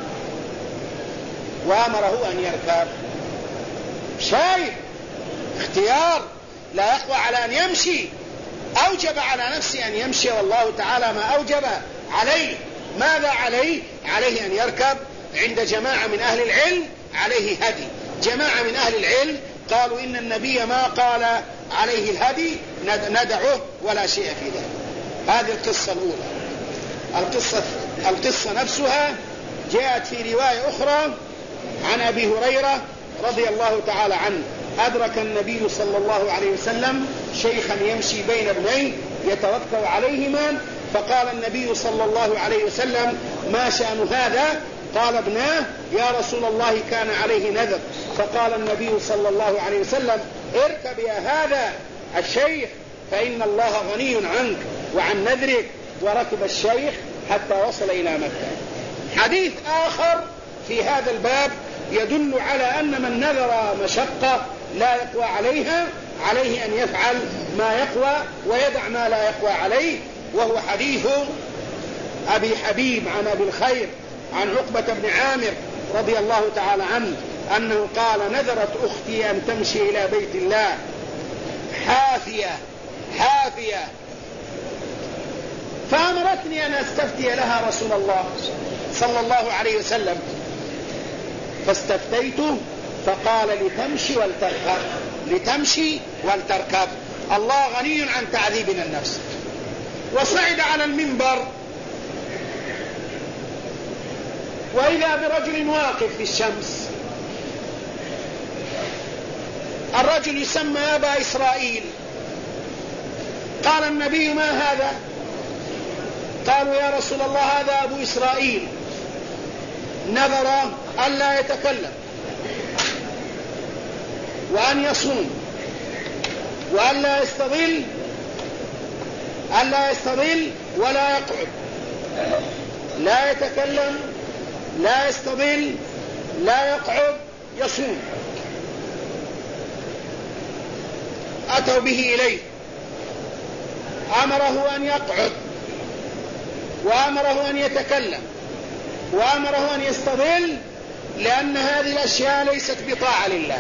وأمره أن يركب. شايب اختيار، لا يقوى على أن يمشي، أوجب على نفسه أن يمشي، والله تعالى ما أوجب عليه. ماذا عليه؟ عليه أن يركب. عند جماعة من أهل العلم عليه هدي. جماعة من أهل العلم قالوا إن النبي ما قال عليه الهدي، ندعه ولا شيء في ذلك. هذه القصة الأولى. القصة نفسها جاءت في رواية أخرى عن أبي هريرة رضي الله تعالى عنه: أدرك النبي صلى الله عليه وسلم شيخا يمشي بين ابنيه يتوكل عليهما، فقال النبي صلى الله عليه وسلم: ما شأن هذا؟ قال: ابناه يا رسول الله كان عليه نذر. فقال النبي صلى الله عليه وسلم: اركب يا هذا الشيخ فإن الله غني عنك وعن نذرك. وركب الشيخ حتى وصل إلى مكة. حديث آخر في هذا الباب يدل على أن من نذر مشقة لا يقوى عليها عليه أن يفعل ما يقوى ويدع ما لا يقوى عليه، وهو حديث أبي حبيب عن أبي الخير عن عقبة بن عامر رضي الله تعالى عنه أنه قال: نذرت أختي أن تمشي إلى بيت الله حافية فأمرتني أن أستفتي لها رسول الله صلى الله عليه وسلم، فاستفتيته فقال: لتمشي ولتركب. الله غني عن تعذيبنا النفس. وصعد على المنبر وإذا برجل واقف في الشمس. الرجل يسمى أبا إسرائيل. قال النبي: ما هذا؟ قالوا: يا رسول الله هذا أبو إسرائيل نذر أن لا يتكلم وأن يصوم وأن لا يستظل ولا يقعد، لا يتكلم لا يستظل لا يقعد، يصوم. أتوا به إليه، أمره أن يقعد وأمره أن يتكلم وأمره أن يستظل، لأن هذه الأشياء ليست بطاعة لله.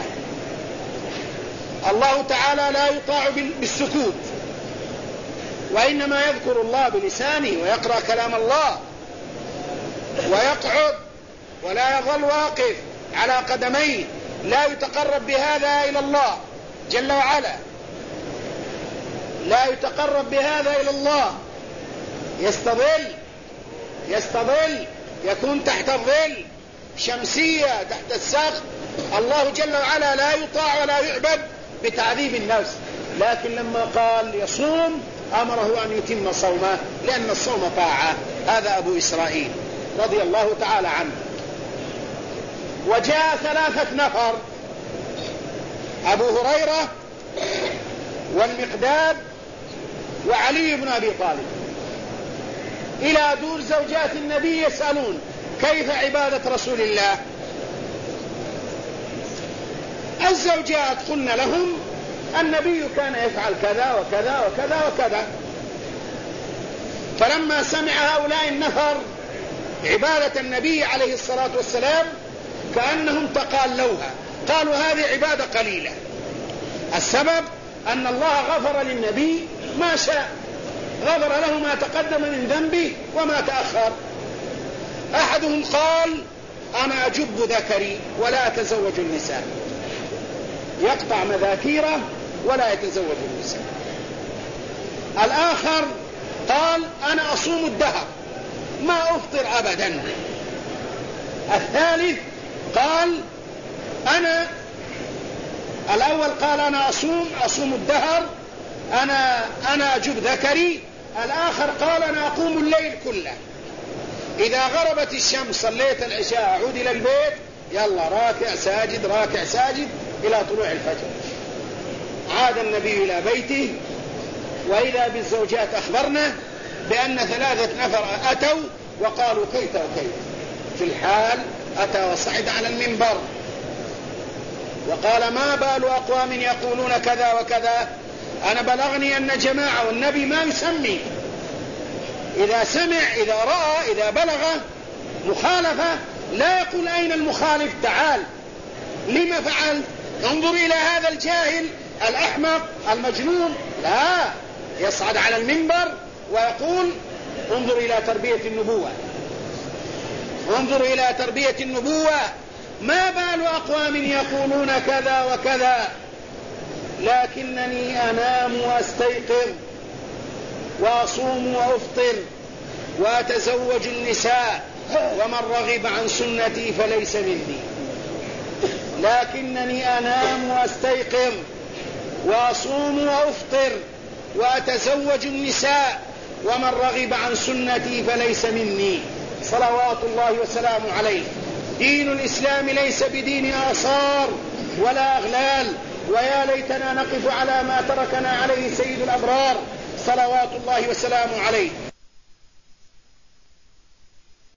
الله تعالى لا يطاع بالسكوت، وإنما يذكر الله بلسانه ويقرأ كلام الله ويقعد ولا يظل واقف على قدميه، لا يتقرب بهذا إلى الله جل وعلا، لا يتقرب بهذا إلى الله. يستظل يكون تحت الظل، شمسية تحت السقف. الله جل وعلا لا يطاع ولا يعبد بتعذيب النفس، لكن لما قال يصوم أمره أن يتم صومه، لأن الصوم طاعة. هذا أبو إسرائيل رضي الله تعالى عنه. وجاء 3 نفر: أبو هريرة والمقداد وعلي بن أبي طالب، إلى دور زوجات النبي يسألون: كيف عبادة رسول الله؟ الزوجات قلنا لهم: النبي كان يفعل كذا وكذا وكذا وكذا. فلما سمع هؤلاء النفر عبادة النبي عليه الصلاة والسلام كأنهم تقالوها، قالوا: هذه عبادة قليلة. السبب أن الله غفر للنبي ما شاء، غفر له ما تقدم من ذنبه وما تأخر. أحدهم قال: أنا أجب ذكري ولا أتزوج النساء، يقطع مذاكيره ولا يتزوج النساء. الآخر قال: أنا أصوم الدهر ما أفطر أبدا. الثالث قال: الأول قال: أنا أصوم الدهر، أنا أجب ذكري. الآخر قال: أنا أقوم الليل كله، إذا غربت الشمس صليت العشاء أعود إلى البيت، يلا راكع ساجد إلى طلوع الفجر. عاد النبي إلى بيته، وإذا بالزوجات أخبرنا بأن 3 نفر أتوا وقالوا: كيف وكيف. في الحال أتى وصعد على المنبر وقال: ما بال أقوام يقولون كذا وكذا؟ أنا بلغني أن جماعة، والنبي ما يسمي، إذا سمع إذا رأى إذا بلغ مخالفة لا يقول: أين المخالف؟ تعال، لما فعل؟ انظر إلى هذا الجاهل الأحمق المجنون. لا، يصعد على المنبر ويقول: انظر إلى تربية النبوة، ما بال أقوام يقولون كذا وكذا، لكنني أنام وأستيقظ وأصوم وأفطر وأتزوج النساء، ومن رغب عن سنتي فليس مني. لكنني أنام وأستيقظ وأصوم وأفطر وأتزوج النساء، ومن رغب عن سنتي فليس مني، صلوات الله وسلامه عليه. دين الإسلام ليس بدين آثار ولا أغلال، ويا ليتنا نقف على ما تركنا عليه سيد الأبرار صلوات الله وسلامه عليه.